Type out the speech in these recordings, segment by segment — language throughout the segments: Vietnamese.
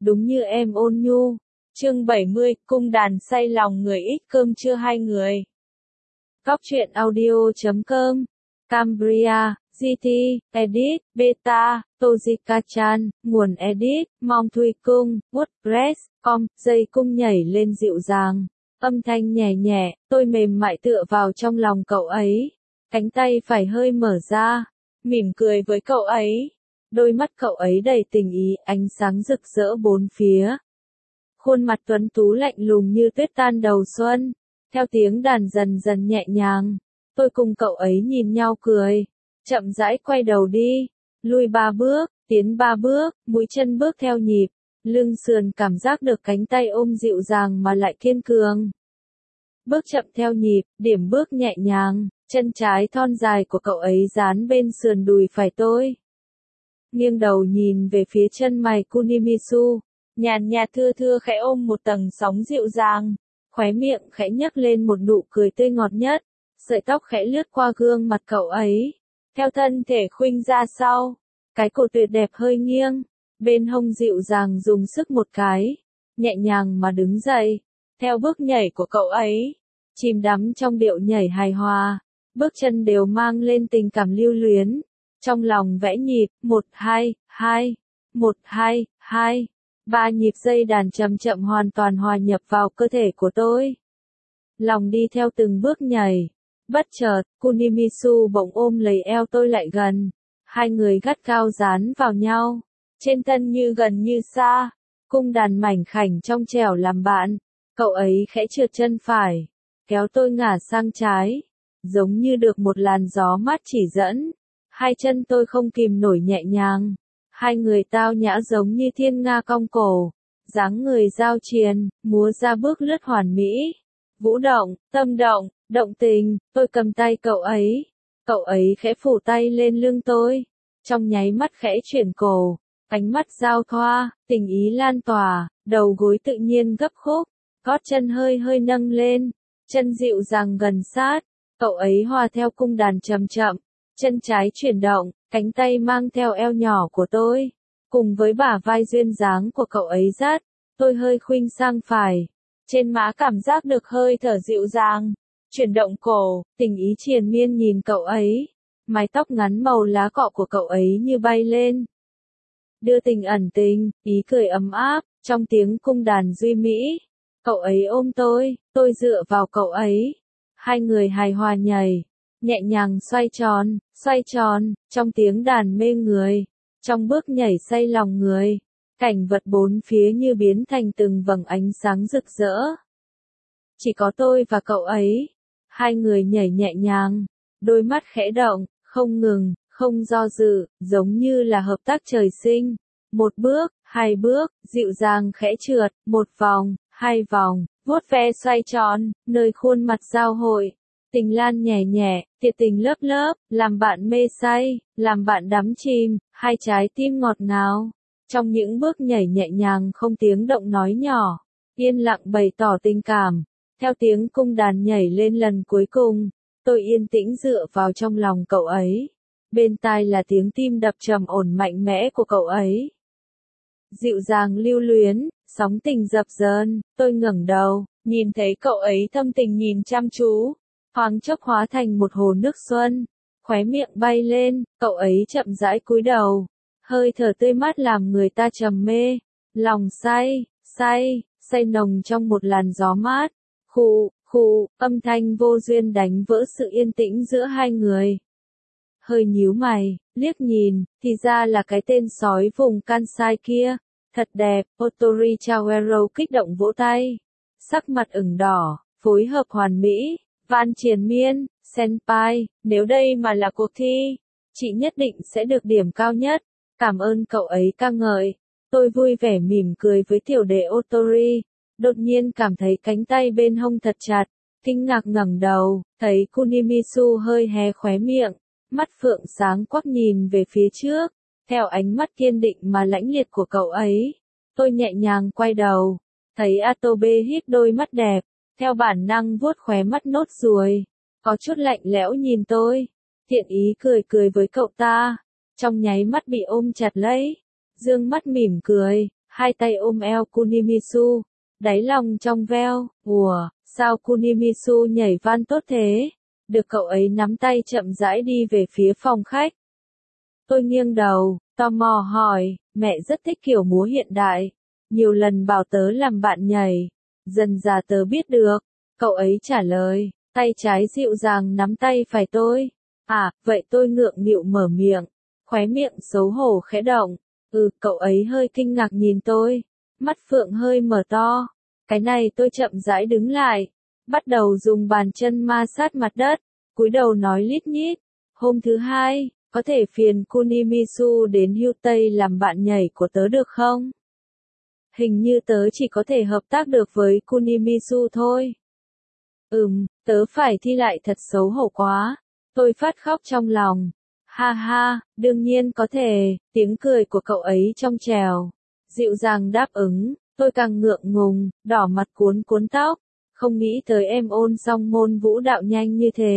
đúng như em ôn nhu. Chương 70, cung đàn say lòng người ít cơm trưa hai người. Góc truyện audio.com, Cambria, GT, Edit, Beta, Tojika-chan, nguồn Edit, Mong Thuy Cung, WordPress, com, dây cung nhảy lên dịu dàng. Âm thanh nhẹ nhẹ, tôi mềm mại tựa vào trong lòng cậu ấy. Cánh tay phải hơi mở ra, mỉm cười với cậu ấy. Đôi mắt cậu ấy đầy tình ý, ánh sáng rực rỡ bốn phía. Khuôn mặt tuấn tú lạnh lùng như tuyết tan đầu xuân. Theo tiếng đàn dần dần nhẹ nhàng, tôi cùng cậu ấy nhìn nhau cười. Chậm rãi quay đầu đi, lui 3 bước, tiến 3 bước, mũi chân bước theo nhịp. Lưng sườn cảm giác được cánh tay ôm dịu dàng mà lại kiên cường. Bước chậm theo nhịp, điểm bước nhẹ nhàng, chân trái thon dài của cậu ấy dán bên sườn đùi phải tôi. Nghiêng đầu nhìn về phía chân mày Kunimisu, nhàn nhạt thưa thưa khẽ ôm một tầng sóng dịu dàng, khóe miệng khẽ nhấc lên một nụ cười tươi ngọt nhất, sợi tóc khẽ lướt qua gương mặt cậu ấy, theo thân thể khuynh ra sau, cái cổ tuyệt đẹp hơi nghiêng, bên hông dịu dàng dùng sức một cái, nhẹ nhàng mà đứng dậy, theo bước nhảy của cậu ấy, chìm đắm trong điệu nhảy hài hòa, bước chân đều mang lên tình cảm lưu luyến. Trong lòng vẽ nhịp, 1, 2, 2, 1, 2, 2, 3 nhịp dây đàn chậm chậm hoàn toàn hòa nhập vào cơ thể của tôi. Lòng đi theo từng bước nhảy. Bất chợt, Kunimisu bỗng ôm lấy eo tôi lại gần. Hai người gắt gao dán vào nhau. Trên thân như gần như xa. Cung đàn mảnh khảnh trong trẻo làm bạn. Cậu ấy khẽ trượt chân phải. Kéo tôi ngả sang trái. Giống như được một làn gió mát chỉ dẫn. Hai chân tôi không kìm nổi nhẹ nhàng. Hai người tao nhã giống như thiên nga cong cổ. Dáng người giao triền, múa ra bước lướt hoàn mỹ. Vũ động, tâm động, động tình, tôi cầm tay cậu ấy. Cậu ấy khẽ phủ tay lên lưng tôi. Trong nháy mắt khẽ chuyển cổ. Ánh mắt giao thoa, tình ý lan tỏa, đầu gối tự nhiên gấp khúc. Gót chân hơi hơi nâng lên. Chân dịu dàng gần sát. Cậu ấy hòa theo cung đàn chậm chậm. Chân trái chuyển động, cánh tay mang theo eo nhỏ của tôi, cùng với bả vai duyên dáng của cậu ấy dắt, tôi hơi khuynh sang phải, trên má cảm giác được hơi thở dịu dàng, chuyển động cổ, tình ý triền miên nhìn cậu ấy, mái tóc ngắn màu lá cọ của cậu ấy như bay lên. Đưa tình ẩn tình, ý cười ấm áp, trong tiếng cung đàn duy mỹ, cậu ấy ôm tôi dựa vào cậu ấy, hai người hài hòa nhảy. Nhẹ nhàng xoay tròn, trong tiếng đàn mê người, trong bước nhảy say lòng người, cảnh vật bốn phía như biến thành từng vầng ánh sáng rực rỡ. Chỉ có tôi và cậu ấy, hai người nhảy nhẹ nhàng, đôi mắt khẽ động, không ngừng, không do dự, giống như là hợp tác trời sinh. Một bước, hai bước, dịu dàng khẽ trượt, một vòng, hai vòng, vuốt ve xoay tròn, nơi khuôn mặt giao hội. Tình lan nhẹ nhẹ, thiệt tình lớp lớp, làm bạn mê say, làm bạn đắm chìm, hai trái tim ngọt ngào. Trong những bước nhảy nhẹ nhàng không tiếng động nói nhỏ, yên lặng bày tỏ tình cảm. Theo tiếng cung đàn nhảy lên lần cuối cùng, tôi yên tĩnh dựa vào trong lòng cậu ấy. Bên tai là tiếng tim đập trầm ổn mạnh mẽ của cậu ấy. Dịu dàng lưu luyến, sóng tình dập dờn, tôi ngẩng đầu, nhìn thấy cậu ấy thâm tình nhìn chăm chú. Thoáng chốc hóa thành một hồ nước xuân, khóe miệng bay lên, cậu ấy chậm rãi cúi đầu, hơi thở tươi mát làm người ta trầm mê, lòng say nồng trong một làn gió mát, khụ, âm thanh vô duyên đánh vỡ sự yên tĩnh giữa hai người. Hơi nhíu mày, liếc nhìn, thì ra là cái tên sói vùng Kansai kia, thật đẹp, Otori Chawero kích động vỗ tay, sắc mặt ửng đỏ, phối hợp hoàn mỹ. Van triền miên, senpai, nếu đây mà là cuộc thi, chị nhất định sẽ được điểm cao nhất. Cảm ơn cậu ấy ca ngợi. Tôi vui vẻ mỉm cười với tiểu đệ Otori. Đột nhiên cảm thấy cánh tay bên hông thật chặt. Kinh ngạc ngẩng đầu, thấy Kunimisu hơi hé khóe miệng. Mắt phượng sáng quắc nhìn về phía trước. Theo ánh mắt kiên định mà lãnh liệt của cậu ấy. Tôi nhẹ nhàng quay đầu. Thấy Atobe híp đôi mắt đẹp. Theo bản năng vuốt khóe mắt nốt ruồi, có chút lạnh lẽo nhìn tôi, thiện ý cười với cậu ta, trong nháy mắt bị ôm chặt lấy, dương mắt mỉm cười, hai tay ôm eo Kunimisu, đáy lòng trong veo, ùa, sao Kunimisu nhảy van tốt thế, được cậu ấy nắm tay chậm rãi đi về phía phòng khách. Tôi nghiêng đầu, tò mò hỏi, mẹ rất thích kiểu múa hiện đại, nhiều lần bảo tớ làm bạn nhảy, dần dà tớ biết được, cậu ấy trả lời, tay trái dịu dàng nắm tay phải tôi. À, vậy tôi ngượng nghịu mở miệng, khóe miệng xấu hổ khẽ động. Cậu ấy hơi kinh ngạc nhìn tôi, mắt phượng hơi mở to. Cái này tôi chậm rãi đứng lại, bắt đầu dùng bàn chân ma sát mặt đất, cúi đầu nói lít nhít. Hôm thứ hai, có thể phiền Kunimisu đến Hưu Tây làm bạn nhảy của tớ được không? Hình như tớ chỉ có thể hợp tác được với Kunimisu thôi. Tớ phải thi lại thật xấu hổ quá. Tôi phát khóc trong lòng. Ha ha, đương nhiên có thể, tiếng cười của cậu ấy trong trèo. Dịu dàng đáp ứng, tôi càng ngượng ngùng, đỏ mặt cuốn cuốn tóc. Không nghĩ tới em ôn xong môn vũ đạo nhanh như thế.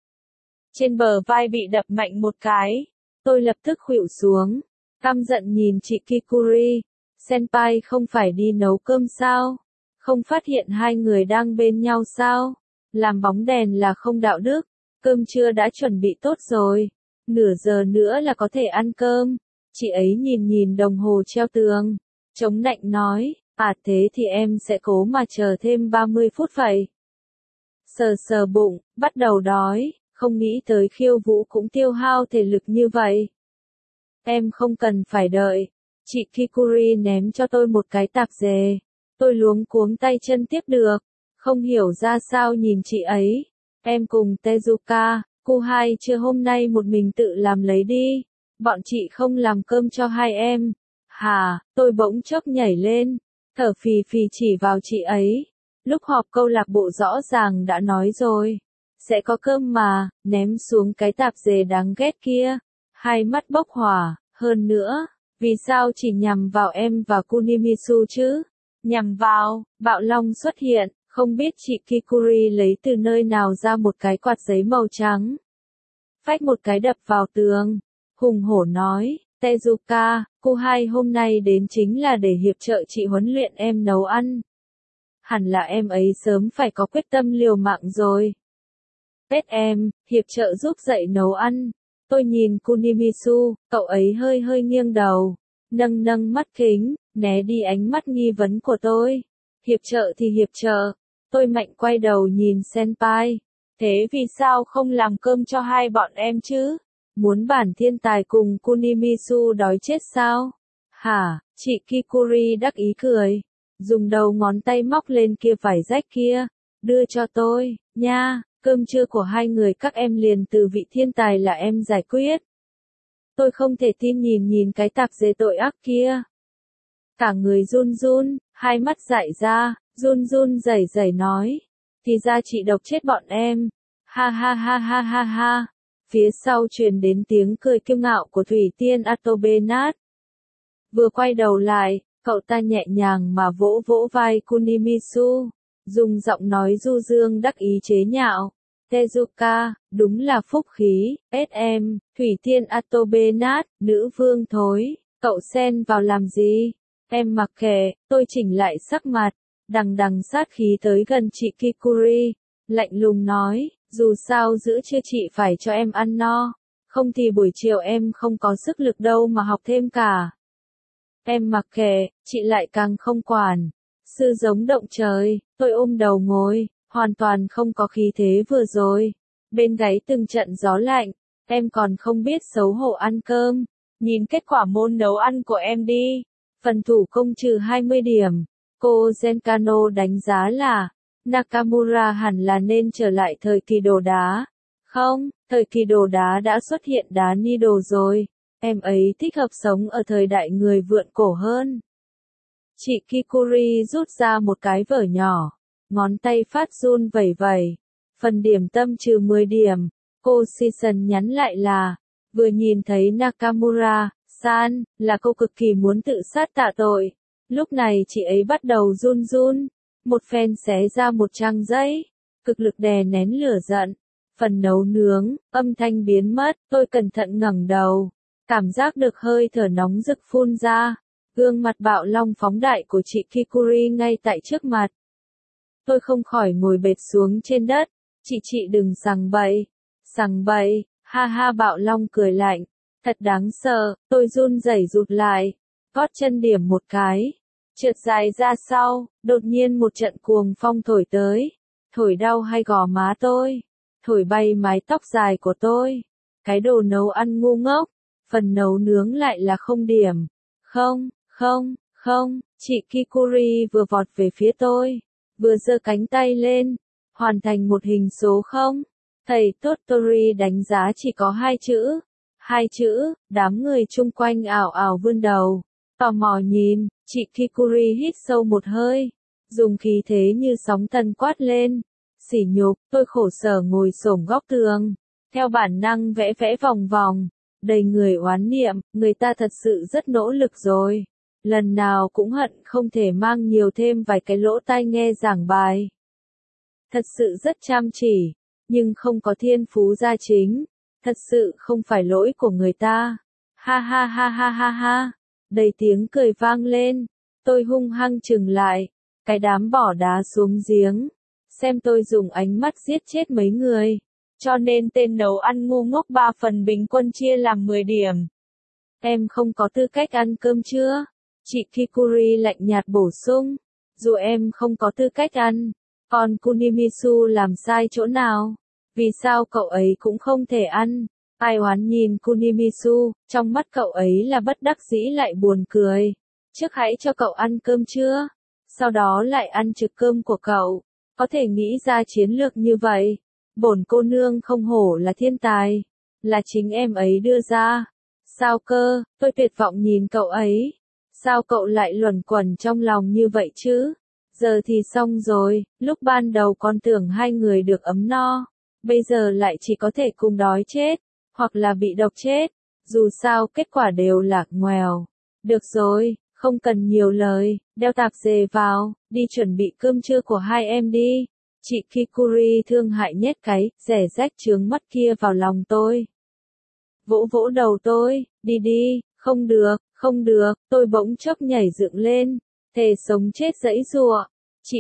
Trên bờ vai bị đập mạnh một cái. Tôi lập tức khuỵu xuống. Căm giận nhìn chị Kikuri. Senpai không phải đi nấu cơm sao? Không phát hiện hai người đang bên nhau sao? Làm bóng đèn là không đạo đức. Cơm trưa đã chuẩn bị tốt rồi. Nửa giờ nữa là có thể ăn cơm. Chị ấy nhìn nhìn đồng hồ treo tường. Chống nạnh nói, thế thì em sẽ cố mà chờ thêm 30 phút vậy. Sờ sờ bụng, bắt đầu đói, không nghĩ tới khiêu vũ cũng tiêu hao thể lực như vậy. Em không cần phải đợi. Chị Kikuri ném cho tôi một cái tạp dề. Tôi luống cuống tay chân tiếp được. Không hiểu ra sao nhìn chị ấy. Em cùng Tezuka, cô hai chưa hôm nay một mình tự làm lấy đi. Bọn chị không làm cơm cho hai em. Hà, tôi bỗng chốc nhảy lên. Thở phì phì chỉ vào chị ấy. Lúc họp câu lạc bộ rõ ràng đã nói rồi. Sẽ có cơm mà, ném xuống cái tạp dề đáng ghét kia. Hai mắt bốc hỏa, hơn nữa. Vì sao chỉ nhằm vào em và Kunimisu chứ? Nhằm vào, Bạo Long xuất hiện, không biết chị Kikuri lấy từ nơi nào ra một cái quạt giấy màu trắng. Phách một cái đập vào tường. Hùng hổ nói, Tezuka, cô hai hôm nay đến chính là để hiệp trợ chị huấn luyện em nấu ăn. Hẳn là em ấy sớm phải có quyết tâm liều mạng rồi. Tết em, hiệp trợ giúp dạy nấu ăn. Tôi nhìn Kunimisu, cậu ấy hơi hơi nghiêng đầu, nâng nâng mắt kính, né đi ánh mắt nghi vấn của tôi. Hiệp trợ thì hiệp trợ. Tôi mạnh quay đầu nhìn Senpai. Thế vì sao không làm cơm cho hai bọn em chứ? Muốn bản thiên tài cùng Kunimisu đói chết sao? Hả, chị Kikuri đắc ý cười. Dùng đầu ngón tay móc lên kia vải rách kia. Đưa cho tôi, nha. Cơm trưa của hai người các em liền từ vị thiên tài là em giải quyết. Tôi không thể tin nhìn nhìn cái tạp dề tội ác kia. Cả người run run, hai mắt dại ra, run run rẩy rẩy nói. Thì ra chị độc chết bọn em. Ha ha ha ha ha ha. Phía sau truyền đến tiếng cười kiêu ngạo của Thủy Tiên Atobenat. Vừa quay đầu lại, cậu ta nhẹ nhàng mà vỗ vỗ vai Kunimisu. Dùng giọng nói du dương đắc ý chế nhạo. Tezuka, đúng là phúc khí, SM, Thủy Tiên Atobenat, nữ vương thối, cậu xen vào làm gì? Em mặc kệ, tôi chỉnh lại sắc mặt, đằng đằng sát khí tới gần chị Kikuri, lạnh lùng nói, dù sao giữa trưa chị phải cho em ăn no, không thì buổi chiều em không có sức lực đâu mà học thêm cả. Em mặc kệ, chị lại càng không quản. Sư giống động trời, tôi ôm đầu ngồi, hoàn toàn không có khí thế vừa rồi. Bên gáy từng trận gió lạnh, em còn không biết xấu hổ ăn cơm. Nhìn kết quả môn nấu ăn của em đi. Phần thủ công trừ 20 điểm. Cô Zenkano đánh giá là, Nakamura hẳn là nên trở lại thời kỳ đồ đá. Không, thời kỳ đồ đá đã xuất hiện đá ni đồ rồi. Em ấy thích hợp sống ở thời đại người vượn cổ hơn. Chị Kikuri rút ra một cái vở nhỏ, ngón tay phát run vẩy vẩy. Phần điểm tâm trừ 10 điểm, cô Season nhắn lại là, vừa nhìn thấy Nakamura-san, là cô cực kỳ muốn tự sát tạ tội. Lúc này chị ấy bắt đầu run run, một phen xé ra một trang giấy, cực lực đè nén lửa giận. Phần nấu nướng, âm thanh biến mất, tôi cẩn thận ngẩng đầu, cảm giác được hơi thở nóng rực phun ra. Gương mặt bạo long phóng đại của chị Kikuri ngay tại trước mặt. Tôi không khỏi ngồi bệt xuống trên đất. Chị đừng sằng bậy. Sằng bậy, ha ha, bạo long cười lạnh. Thật đáng sợ, tôi run rẩy rụt lại. Gót chân điểm một cái. Trượt dài ra sau, đột nhiên một trận cuồng phong thổi tới. Thổi đau hai gò má tôi. Thổi bay mái tóc dài của tôi. Cái đồ nấu ăn ngu ngốc. Phần nấu nướng lại là không điểm. Không, chị Kikuri vừa vọt về phía tôi. Vừa giơ cánh tay lên. Hoàn thành một hình số 0. Thầy Tottori đánh giá chỉ có 2 chữ. 2 chữ, đám người chung quanh ảo ảo vươn đầu. Tò mò nhìn, chị Kikuri hít sâu một hơi. Dùng khí thế như sóng thần quát lên. Sỉ nhục, tôi khổ sở ngồi xổm góc tường. Theo bản năng vẽ vòng vòng. Đầy người oán niệm, người ta thật sự rất nỗ lực rồi. Lần nào cũng hận không thể mang nhiều thêm vài cái lỗ tai nghe giảng bài. Thật sự rất chăm chỉ, nhưng không có thiên phú gia chính. Thật sự không phải lỗi của người ta. Ha ha ha ha ha ha. Đầy tiếng cười vang lên. Tôi hung hăng chừng lại. Cái đám bỏ đá xuống giếng. Xem tôi dùng ánh mắt giết chết mấy người. Cho nên tên nấu ăn ngu ngốc 3 phần bình quân chia làm 10 điểm. Em không có tư cách ăn cơm chưa? Chị Kikuri lạnh nhạt bổ sung. Dù em không có tư cách ăn, còn Kunimisu làm sai chỗ nào? Vì sao cậu ấy cũng không thể ăn? Ai oán nhìn Kunimisu, trong mắt cậu ấy là bất đắc dĩ lại buồn cười. Trước hãy cho cậu ăn cơm chưa? Sau đó lại ăn trực cơm của cậu. Có thể nghĩ ra chiến lược như vậy. Bổn cô nương không hổ là thiên tài. Là chính em ấy đưa ra. Sao cơ, tôi tuyệt vọng nhìn cậu ấy. Sao cậu lại luẩn quẩn trong lòng như vậy chứ? Giờ thì xong rồi, lúc ban đầu con tưởng hai người được ấm no. Bây giờ lại chỉ có thể cùng đói chết, hoặc là bị độc chết. Dù sao kết quả đều là ngoèo. Được rồi, không cần nhiều lời, đeo tạp dề vào, đi chuẩn bị cơm trưa của hai em đi. Chị Kikuri thương hại nhét cái rẻ rách trướng mắt kia vào lòng tôi. Vỗ vỗ đầu tôi, đi, không được, tôi bỗng chốc nhảy dựng lên, thề sống chết giãy giụa. Chị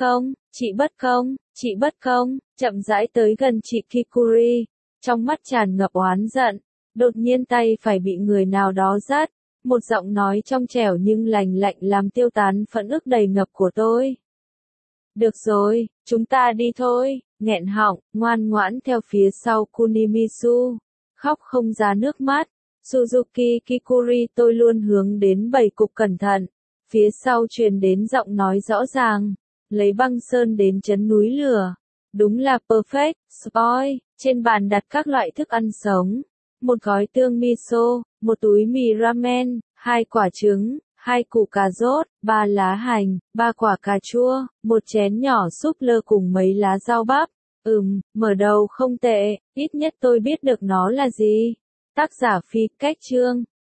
bất công, chậm rãi tới gần chị Kikuri, trong mắt tràn ngập oán giận, đột nhiên tay phải bị người nào đó dắt, một giọng nói trong trẻo nhưng lành lạnh làm tiêu tán phẫn ức đầy ngập của tôi. Được rồi, chúng ta đi thôi, nghẹn họng, ngoan ngoãn theo phía sau Kunimisu, khóc không ra nước mắt. Suzuki Kikuri tôi luôn hướng đến 7 cục cẩn thận, phía sau truyền đến giọng nói rõ ràng, lấy băng sơn đến chấn núi lửa. Đúng là perfect, spoil, trên bàn đặt các loại thức ăn sống, một gói tương miso, một túi mì ramen, 2 quả trứng, 2 củ cà rốt, 3 lá hành, 3 quả cà chua, một chén nhỏ súp lơ cùng mấy lá rau bắp. Mở đầu không tệ, ít nhất tôi biết được nó là gì. Tác giả Phi Cách Chương